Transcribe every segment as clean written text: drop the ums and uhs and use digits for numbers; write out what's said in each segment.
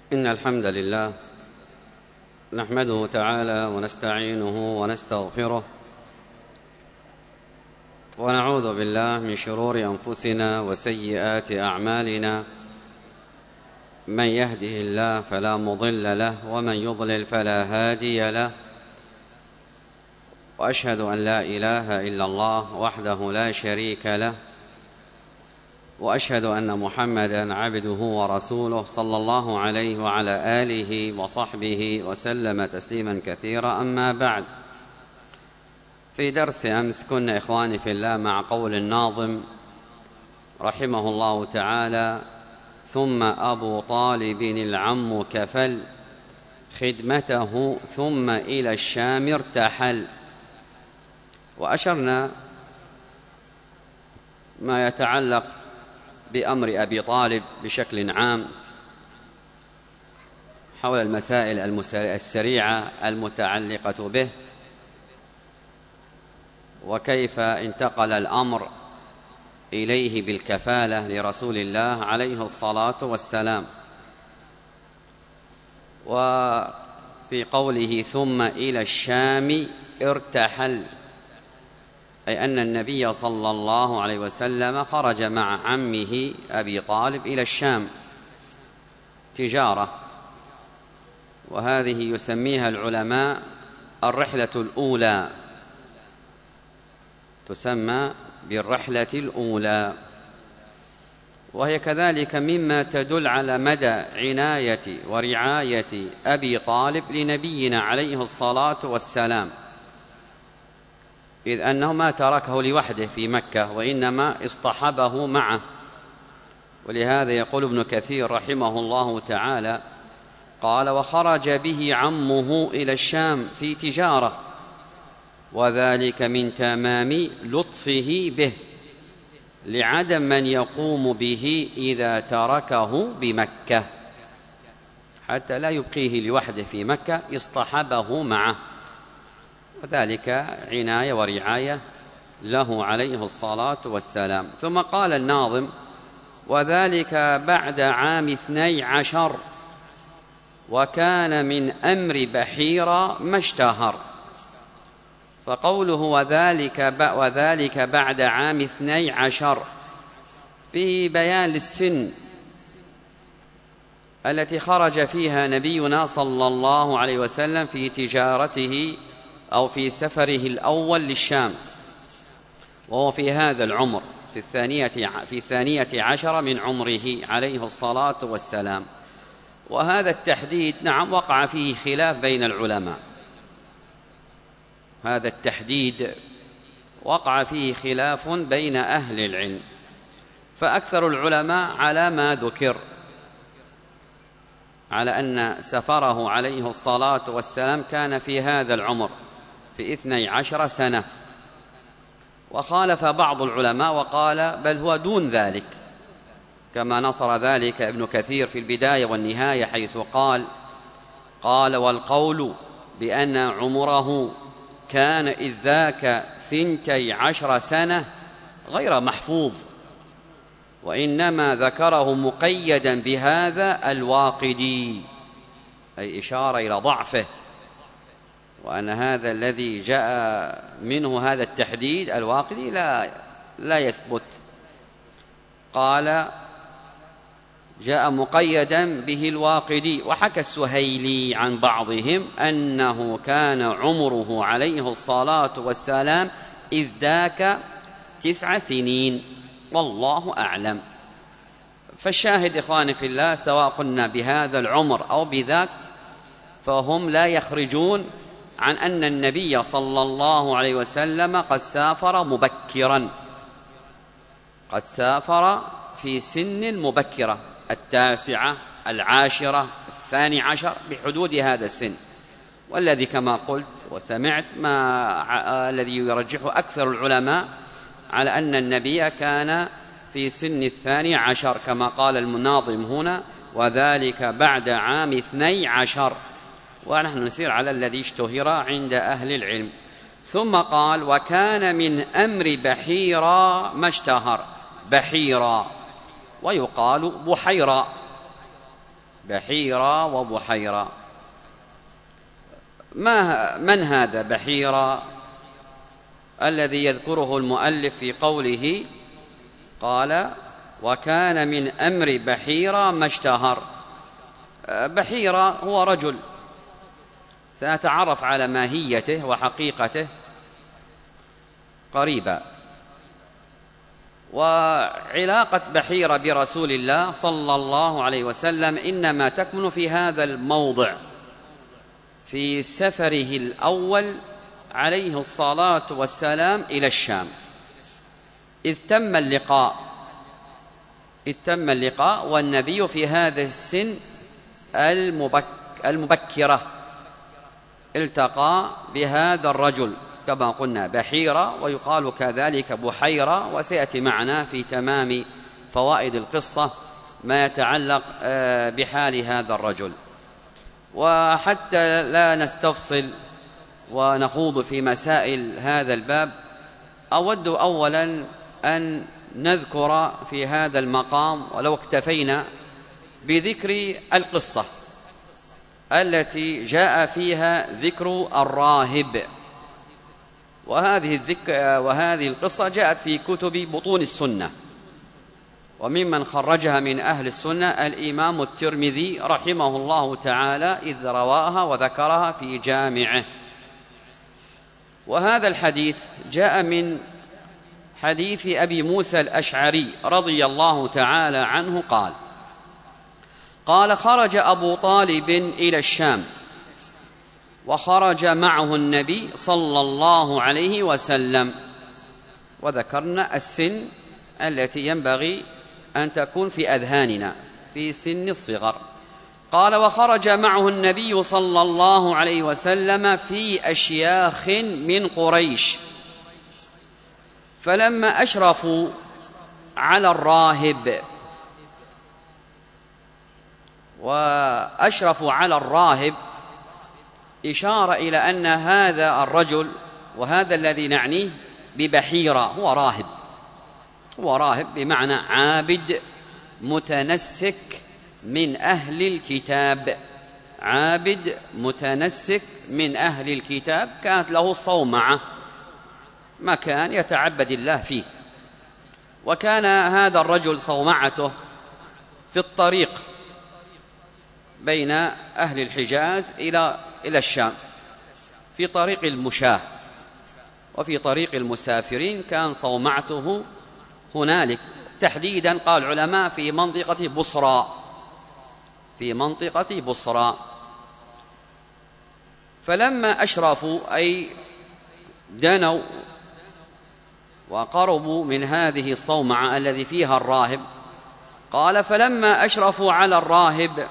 إن الحمد لله نحمده تعالى ونستعينه ونستغفره ونعوذ بالله من شرور أنفسنا وسيئات أعمالنا. من يهده الله فلا مضل له ومن يضلل فلا هادي له، وأشهد أن لا إله إلا الله وحده لا شريك له، وأشهد أن محمدًا عبده ورسوله صلى الله عليه وعلى آله وصحبه وسلم تسليمًا كثيرا. أما بعد، في درس أمس كنا إخواني في الله مع قول الناظم رحمه الله تعالى: ثم أبو طالب العم كفل خدمته ثم إلى الشام ارتحل. وأشرنا ما يتعلق بأمر أبي طالب بشكل عام حول المسائل السريعة المتعلقة به، وكيف انتقل الأمر إليه بالكفالة لرسول الله عليه الصلاة والسلام. وفي قوله ثم إلى الشام ارتحل، أي أن النبي صلى الله عليه وسلم خرج مع عمه أبي طالب إلى الشام تجارة، وهذه يسميها العلماء الرحلة الأولى، تسمى بالرحلة الأولى، وهي كذلك مما تدل على مدى عناية ورعاية أبي طالب لنبينا عليه الصلاة والسلام، إذ أنه ما تركه لوحده في مكة وإنما اصطحبه معه. ولهذا يقول ابن كثير رحمه الله تعالى قال: وخرج به عمه إلى الشام في تجارة، وذلك من تمام لطفه به لعدم من يقوم به إذا تركه بمكة، حتى لا يبقيه لوحده في مكة، اصطحبه معه، وذلك عناية ورعاية له عليه الصلاة والسلام. ثم قال الناظم: وذلك بعد عام 12، وكان من أمر بحيرة ما اشتهر. فقوله وذلك بعد عام 12 فيه بيان للسن التي خرج فيها نبينا صلى الله عليه وسلم في تجارته أو في سفره الأول للشام، وهو في هذا العمر في 12 من عمره عليه الصلاة والسلام. وهذا التحديد نعم وقع فيه خلاف بين العلماء، هذا التحديد وقع فيه خلاف بين أهل العلم، فأكثر العلماء على ما ذكر، على أن سفره عليه الصلاة والسلام كان في هذا العمر في 12 سنة. وخالف بعض العلماء وقال بل هو دون ذلك، كما نصر ذلك ابن كثير في البداية والنهاية، حيث قال: والقول بأن عمره كان إذ ذاك 12 سنة غير محفوظ، وإنما ذكره مقيدا بهذا الواقدي، أي إشارة إلى ضعفه، وأن هذا الذي جاء منه هذا التحديد الواقدي لا يثبت. قال: جاء مقيدا به الواقدي. وحكى السهيلي عن بعضهم أنه كان عمره عليه الصلاة والسلام إذ ذاك 9 سنين، والله أعلم. فالشاهد إخواني في الله، سواء قلنا بهذا العمر أو بذاك، فهم لا يخرجون عن أن النبي صلى الله عليه وسلم قد سافر مبكرا، قد سافر في سن مبكرة، 9، 10، 12، بحدود هذا السن. والذي كما قلت وسمعت الذي يرجحه أكثر العلماء على أن النبي كان في سن 12، كما قال المناظم هنا: وذلك بعد عام 12، ونحن نسير على الذي اشتهر عند أهل العلم. ثم قال: وكان من أمر بحيرة ما اشتهر. بحيرة ويقال بحيرة وبحيرة. من هذا بحيرة الذي يذكره المؤلف في قوله قال وكان من أمر بحيرة ما اشتهر؟ بحيرة هو رجل، سنتعرف على ماهيته وحقيقته قريبا. وعلاقة بحيرة برسول الله صلى الله عليه وسلم إنما تكمن في هذا الموضع، في سفره الأول عليه الصلاة والسلام إلى الشام، إذ تم اللقاء والنبي في هذه السن المبكرة التقى بهذا الرجل كما قلنا بحيرة، ويقال كذلك بحيرة، وسيأتي معنا في تمام فوائد القصة ما يتعلق بحال هذا الرجل. وحتى لا نستفصل ونخوض في مسائل هذا الباب، أود أولا أن نذكر في هذا المقام ولو اكتفينا بذكر القصة التي جاء فيها ذكر الراهب. وهذه القصة جاءت في كتب بطون السنة، وممن خرجها من أهل السنة الإمام الترمذي رحمه الله تعالى إذ رواها وذكرها في جامعه. وهذا الحديث جاء من حديث أبي موسى الأشعري رضي الله تعالى عنه قال خرج أبو طالب إلى الشام، وخرج معه النبي صلى الله عليه وسلم، وذكرنا السن التي ينبغي أن تكون في أذهاننا في سن الصغر. قال وخرج معه النبي صلى الله عليه وسلم في أشياخ من قريش، فلما أشرفوا على الراهب، وأشرفوا على الراهب إشارة إلى أن هذا الرجل وهذا الذي نعنيه ببحيرة هو راهب بمعنى عابد متنسك من أهل الكتاب، عابد متنسك من أهل الكتاب، كانت له صومعة مكان يتعبد الله فيه. وكان هذا الرجل صومعته في الطريق بين أهل الحجاز إلى الشام، في طريق المشاة وفي طريق المسافرين، كان صومعته هنالك تحديدا قال العلماء في منطقة بصرى. فلما أشرفوا أي دنوا وقربوا من هذه الصومعة الذي فيها الراهب، قال فلما أشرفوا على الراهب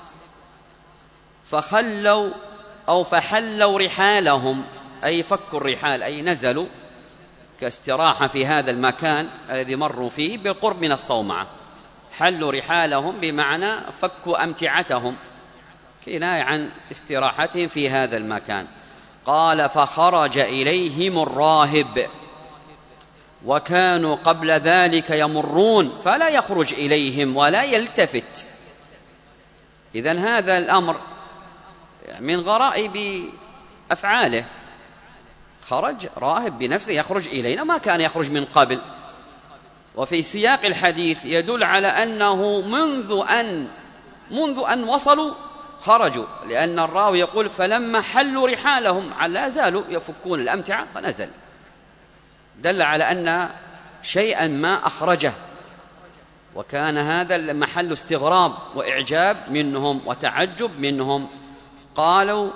فحلوا رحالهم، أي فكوا الرحال، أي نزلوا كاستراحة في هذا المكان الذي مروا فيه بالقرب من الصومعة. حلوا رحالهم بمعنى فكوا أمتعتهم، كناية عن استراحتهم في هذا المكان. قال فخرج إليهم الراهب، وكانوا قبل ذلك يمرون فلا يخرج إليهم ولا يلتفت. إذن هذا الأمر من غرائب أفعاله، خرج راهب بنفسه يخرج إلينا، ما كان يخرج من قبل. وفي سياق الحديث يدل على أنه منذ أن وصلوا خرجوا، لأن الراوي يقول فلما حلوا رحالهم، لا زالوا يفكون الأمتعة فنزل، دل على أن شيئا ما أخرجه. وكان هذا محل استغراب وإعجاب منهم وتعجب منهم. قالوا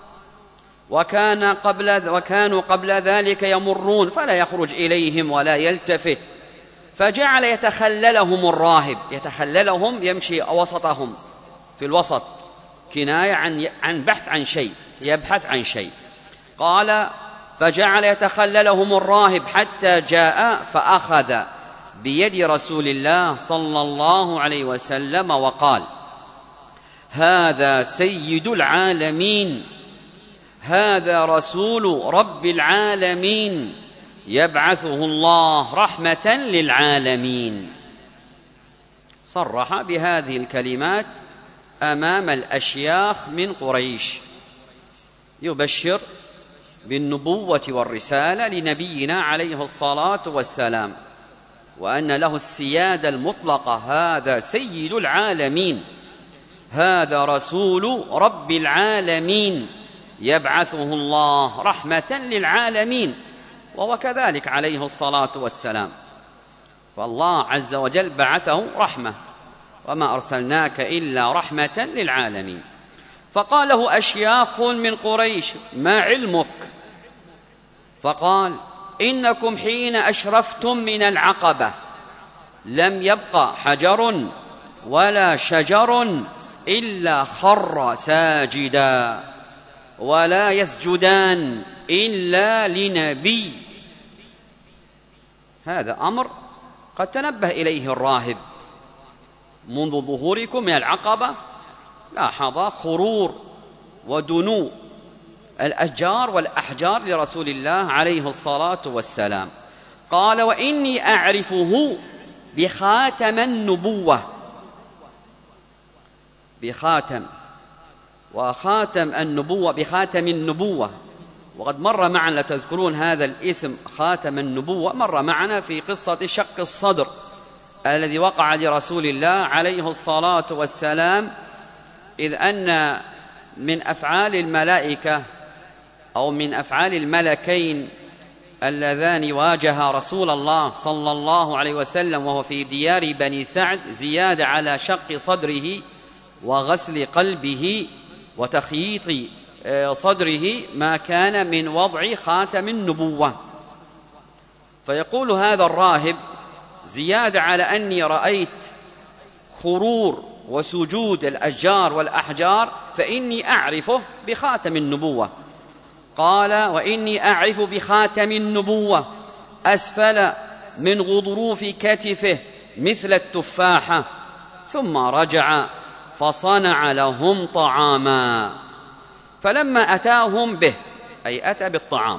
وكانوا قبل ذلك يمرون فلا يخرج إليهم ولا يلتفت، فجعل يتخللهم الراهب، يتخللهم يمشي وسطهم في الوسط، كناية عن بحث عن شيء، يبحث عن شيء. قال فجعل يتخللهم الراهب حتى جاء فأخذ بيد رسول الله صلى الله عليه وسلم وقال هذا سيد العالمين، هذا رسول رب العالمين، يبعثه الله رحمة للعالمين. صرح بهذه الكلمات أمام الأشياخ من قريش، يبشر بالنبوة والرسالة لنبينا عليه الصلاة والسلام، وأن له السيادة المطلقة، هذا سيد العالمين، هذا رسول رب العالمين، يبعثه الله رحمة للعالمين، وهو كذلك عليه الصلاة والسلام، فالله عز وجل بعثه رحمة، وما أرسلناك إلا رحمة للعالمين. فقال له أشياخ من قريش: ما علمك؟ فقال: إنكم حين أشرفتم من العقبة لم يبق حجر ولا شجر إلا خر ساجدا، ولا يسجدان إلا لنبي. هذا أمر قد تنبه إليه الراهب منذ ظهوركم من العقبة، لاحظ خرور ودنو الأشجار والأحجار لرسول الله عليه الصلاة والسلام. قال: وإني أعرفه بخاتم النبوة. بخاتم، وخاتم النبوة بخاتم النبوة، وقد مر معنا، تذكرون هذا الاسم خاتم النبوة، مر معنا في قصة شق الصدر الذي وقع لرسول الله عليه الصلاة والسلام، إذ أن من أفعال الملائكة أو من أفعال الملكين اللذان واجها رسول الله صلى الله عليه وسلم وهو في ديار بني سعد زيادة على شق صدره وغسل قلبه وتخييط صدره ما كان من وضع خاتم النبوة. فيقول هذا الراهب: زيادة على أني رأيت خرور وسجود الأشجار والأحجار فإني أعرفه بخاتم النبوة. قال: وإني أعرف بخاتم النبوة أسفل من غضروف كتفه مثل التفاحة. ثم رجع فصنع لهم طعاما، فلما أتاهم به، أي أتى بالطعام،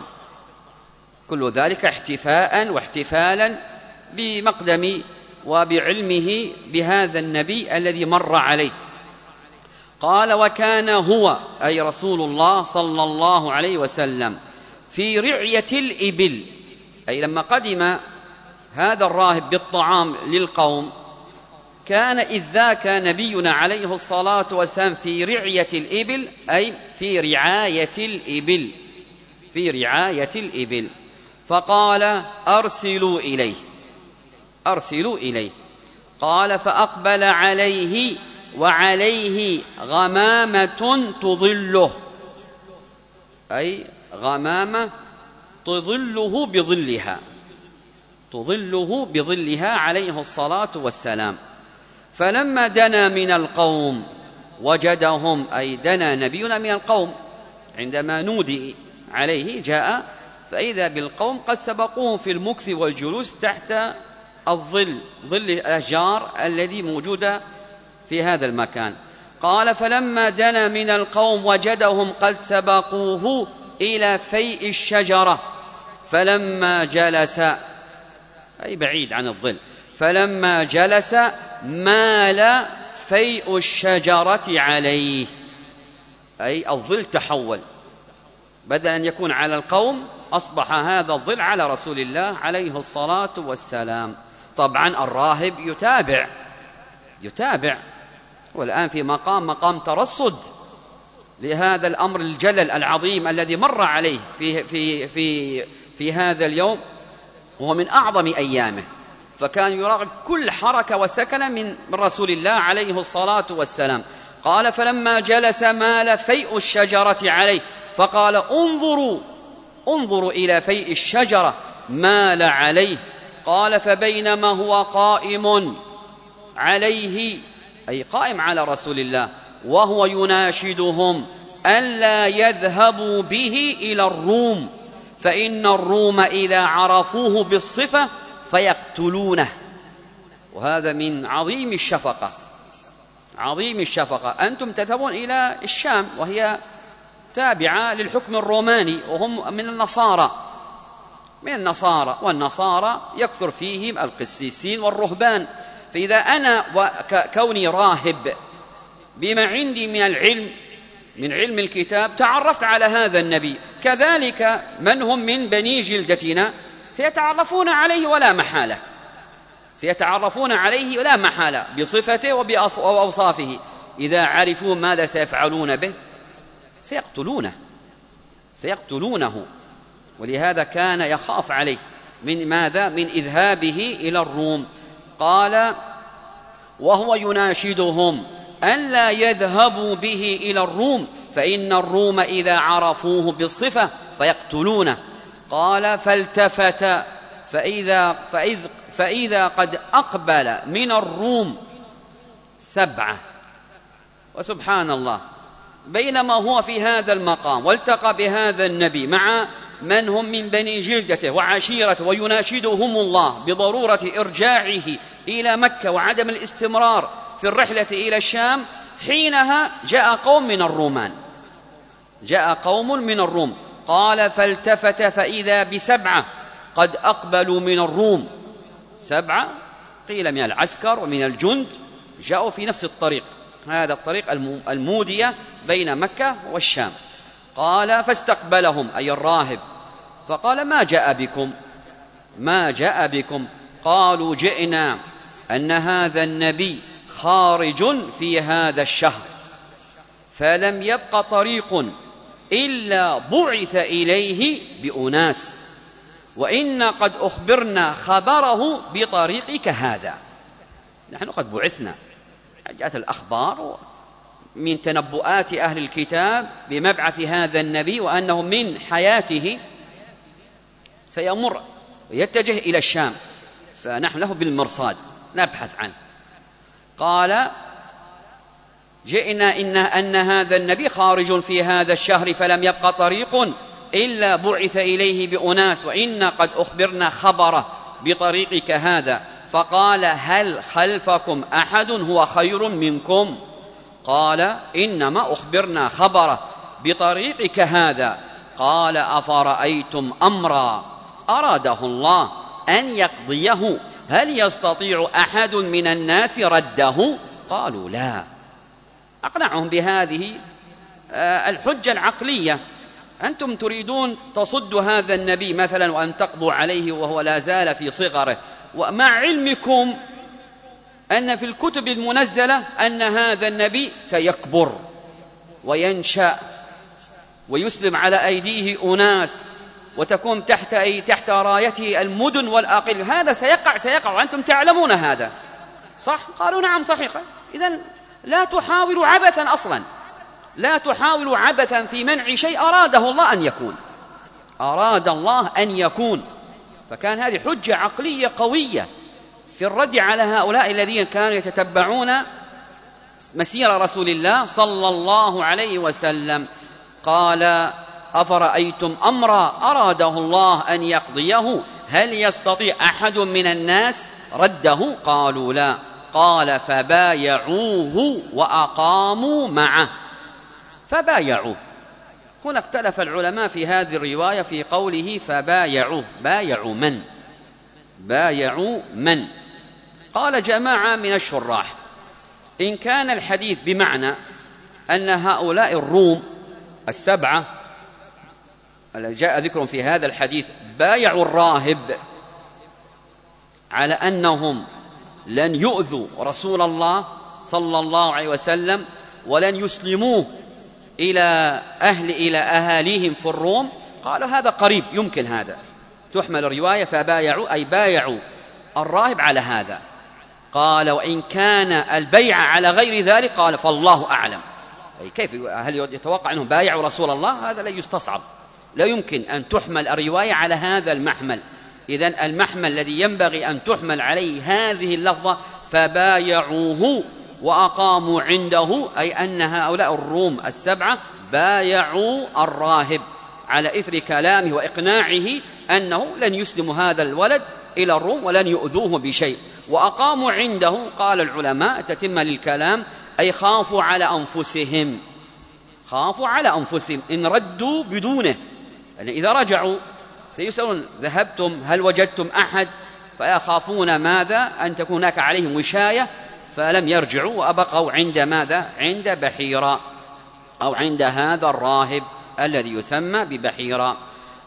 كل ذلك احتفاء واحتفالا بمقدم وبعلمه بهذا النبي الذي مر عليه. قال: وكان هو، أي رسول الله صلى الله عليه وسلم، في رعية الإبل، أي لما قدم هذا الراهب بالطعام للقوم كان إذ ذاك نبينا عليه الصلاة والسلام في رعية الإبل، أي في رعاية الإبل، في رعاية الإبل. فقال: أرسلوا إليه، أرسلوا إليه. قال: فأقبل عليه وعليه غمامة تظله، أي غمامة تظله بظلها، تظله بظلها عليه الصلاة والسلام. فلما دنا من القوم وجدهم، أي دنا نبينا من القوم عندما نودي عليه جاء، فإذا بالقوم قد سبقوه في المكث والجلوس تحت الظل، ظل الأشجار الذي موجودة في هذا المكان. قال: فلما دنا من القوم وجدهم قد سبقوه إلى فيء الشجرة، فلما جلس، أي بعيد عن الظل، فلما جلس مال فيء الشجرة عليه، أي الظل تحول، بدل أن يكون على القوم أصبح هذا الظل على رسول الله عليه الصلاة والسلام. طبعا الراهب يتابع، والآن في مقام ترصد لهذا الأمر الجلل العظيم الذي مر عليه في هذا اليوم، وهو من أعظم أيامه، فكان يراقب كل حركة وسكنة من رسول الله عليه الصلاة والسلام. قال: فلما جلس مال فيء الشجرة عليه، فقال: انظروا إلى فيء الشجرة مال عليه. قال: فبينما هو قائم عليه، أي قائم على رسول الله، وهو يناشدهم ألا يذهبوا به إلى الروم، فإن الروم إذا عرفوه بالصفة فيقتلونه. وهذا من عظيم الشفقة، عظيم الشفقة. أنتم تذهبون إلى الشام وهي تابعة للحكم الروماني، وهم من النصارى، والنصارى يكثر فيهم القسيسين والرهبان. فإذا أنا كوني راهب بما عندي من العلم، من علم الكتاب، تعرفت على هذا النبي. كذلك من هم من بني جلدتنا سيتعرفون عليه ولا محالة، سيتعرفون عليه ولا محالة بصفته وأوصافه. إذا عرفوا ماذا سيفعلون به؟ سيقتلونه. ولهذا كان يخاف عليه من ماذا؟ من إذهابه إلى الروم. قال: وهو يناشدهم أن لا يذهبوا به إلى الروم فإن الروم إذا عرفوه بالصفة فيقتلونه. قال: فالتفت فإذا قد أقبل من الروم 7. وسبحان الله، بينما هو في هذا المقام والتقى بهذا النبي مع من هم من بني جلدته وعشيرته، ويناشدهم الله بضرورة إرجاعه إلى مكة وعدم الاستمرار في الرحلة إلى الشام، حينها جاء قوم من الروم. قال: فالتفت فإذا ب7 قد أقبلوا من الروم. 7 قيل من العسكر ومن الجند، جاءوا في نفس الطريق، هذا الطريق المودية بين مكة والشام. قال: فاستقبلهم أي الراهب، فقال: ما جاء بكم؟ قالوا: جئنا أن هذا النبي خارج في هذا الشهر، فلم يبق طريق إلا بعث إليه بأناس، وإنا قد أخبرنا خبره بطريقك هذا. نحن قد بعثنا، جاءت الأخبار من تنبؤات أهل الكتاب بمبعث هذا النبي، وأنه من حياته سيمر ويتجه إلى الشام، فنحن له بالمرصاد نبحث عنه. قال: جئنا أن هذا النبي خارج في هذا الشهر، فلم يبق طريق إلا بعث إليه بأناس، وإنا قد أخبرنا خبره بطريقك هذا. فقال: هل خلفكم أحد هو خير منكم؟ قال: إنما أخبرنا خبره بطريقك هذا. قال: أفرأيتم أمرا أراده الله أن يقضيه هل يستطيع أحد من الناس رده؟ قالوا: لا. أقنعهم بهذه الحجة العقلية. أنتم تريدون تصدوا هذا النبي مثلا وأن تقضوا عليه وهو لا زال في صغره، ومع علمكم أن في الكتب المنزلة أن هذا النبي سيكبر وينشأ ويسلم على أيديه أناس، وتكون تحت رايته المدن والأقل. هذا سيقع وأنتم تعلمون هذا، صح؟ قالوا: نعم صحيح. إذن لا تحاولوا عبثا أصلا، لا تحاولوا عبثا في منع شيء أراده الله أن يكون. فكان هذه حجة عقلية قوية في الرد على هؤلاء الذين كانوا يتتبعون مسير رسول الله صلى الله عليه وسلم. قال: أفرأيتم أمرا أراده الله أن يقضيه هل يستطيع أحد من الناس رده؟ قالوا: لا. قال: فبايعوه وأقاموا معه. فبايعوه. هنا اختلف العلماء في هذه الرواية في قوله فبايعوه، بايعوا من؟ قال جماعة من الشراح: إن كان الحديث بمعنى أن هؤلاء الروم 7 الذي جاء ذكرهم في هذا الحديث بايعوا الراهب على أنهم لن يؤذوا رسول الله صلى الله عليه وسلم ولن يسلموه إلى أهاليهم في الروم، قالوا هذا قريب، يمكن هذا تحمل الرواية فبايعوا أي بايعوا الراهب على هذا. قال: وإن كان البيع على غير ذلك قال فالله أعلم. أي كيف؟ هل يتوقع أنهم بايعوا رسول الله؟ هذا لا يستصعب، لا يمكن أن تحمل الرواية على هذا المحمل. إذن المحمل الذي ينبغي أن تحمل عليه هذه اللفظة فبايعوه وأقاموا عنده، أي أن هؤلاء الروم 7 بايعوا الراهب على إثر كلامه وإقناعه أنه لن يسلم هذا الولد إلى الروم ولن يؤذوه بشيء. وأقاموا عنده، قال العلماء تتم للكلام، أي خافوا على أنفسهم إن ردوا بدونه. يعني إذا رجعوا سيسألون: ذهبتم هل وجدتم أحد؟ فيخافون ماذا؟ أن تكون هناك عليهم وشاية فلم يرجعوا وأبقوا عند ماذا؟ عند بحيرة، أو عند هذا الراهب الذي يسمى ببحيرة.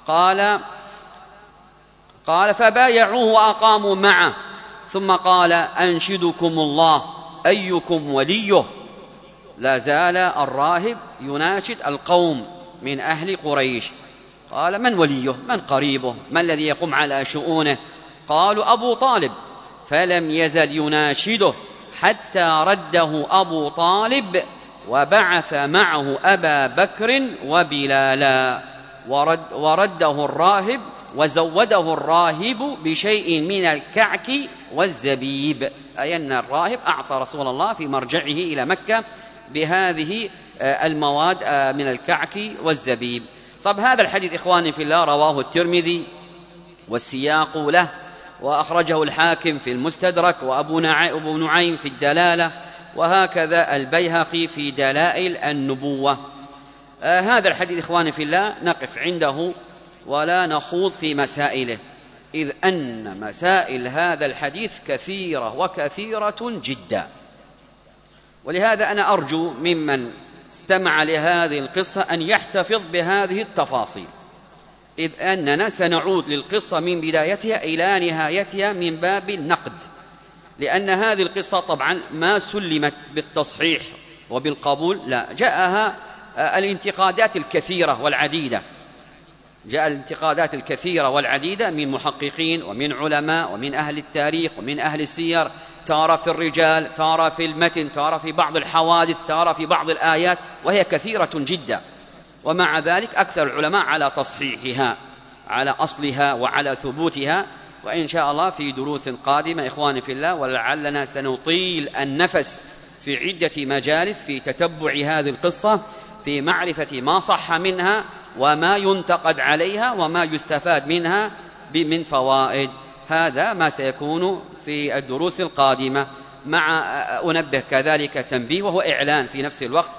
قال فبايعوه وأقاموا معه، ثم قال أنشدكم الله أيكم وليه. لا زال الراهب يناشد القوم من أهل قريش. قال من وليه؟ من قريبه؟ من الذي يقوم على شؤونه؟ قالوا أبو طالب. فلم يزل يناشده حتى رده أبو طالب، وبعث معه أبا بكر وبلالا، ورده الراهب وزوده الراهب بشيء من الكعك والزبيب، أي أن الراهب أعطى رسول الله في مرجعه إلى مكة بهذه المواد من الكعك والزبيب. طب هذا الحديث إخواني في الله رواه الترمذي والسياق له، وأخرجه الحاكم في المستدرك، وأبو نعيم في الدلالة، وهكذا البيهقي في دلائل النبوة. هذا الحديث إخواني في الله نقف عنده ولا نخوض في مسائله، إذ أن مسائل هذا الحديث كثيرة وكثيرة جدا. ولهذا أنا أرجو ممن استمع لهذه القصة أن يحتفظ بهذه التفاصيل، إذ أننا سنعود للقصة من بدايتها إلى نهايتها من باب النقد، لأن هذه القصة طبعا ما سلمت بالتصحيح وبالقبول، لا، جاءها الانتقادات الكثيرة والعديدة، جاء الانتقادات الكثيرة والعديدة من محققين ومن علماء ومن أهل التاريخ ومن أهل السير، تارى في الرجال، تارى في المتن، تارى في بعض الحوادث، تارى في بعض الآيات، وهي كثيرة جدا. ومع ذلك أكثر العلماء على تصحيحها، على أصلها وعلى ثبوتها. وإن شاء الله في دروس قادمة إخواني في الله، ولعلنا سنطيل النفس في عدة مجالس في تتبع هذه القصة، في معرفة ما صح منها وما ينتقد عليها وما يستفاد منها من فوائد. هذا ما سيكون في الدروس القادمة. مع أنبه كذلك تنبيه وهو إعلان في نفس الوقت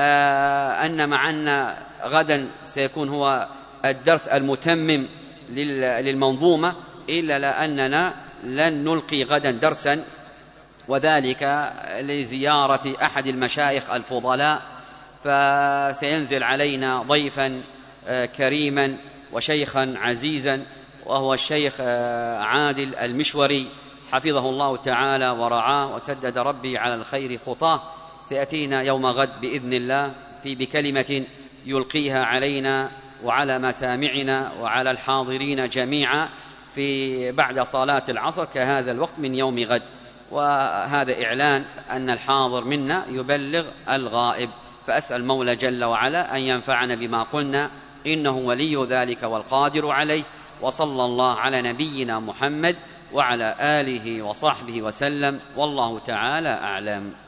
أن معنا غدا سيكون هو الدرس المتمم للمنظومة، إلا لأننا لن نلقي غدا درسا، وذلك لزيارة أحد المشايخ الفضلاء، فسينزل علينا ضيفا كريما وشيخا عزيزا، وهو الشيخ عادل المشوري حفظه الله تعالى ورعاه وسدد ربي على الخير خطاه. سيأتينا يوم غد بإذن الله بكلمة يلقيها علينا وعلى مسامعنا وعلى الحاضرين جميعا في بعد صلاة العصر كهذا الوقت من يوم غد. وهذا إعلان أن الحاضر منا يبلغ الغائب، فأسأل المولى جل وعلا أن ينفعنا بما قلنا، إنه ولي ذلك والقادر عليه. وصلى الله على نبينا محمد وعلى آله وصحبه وسلم، والله تعالى أعلم.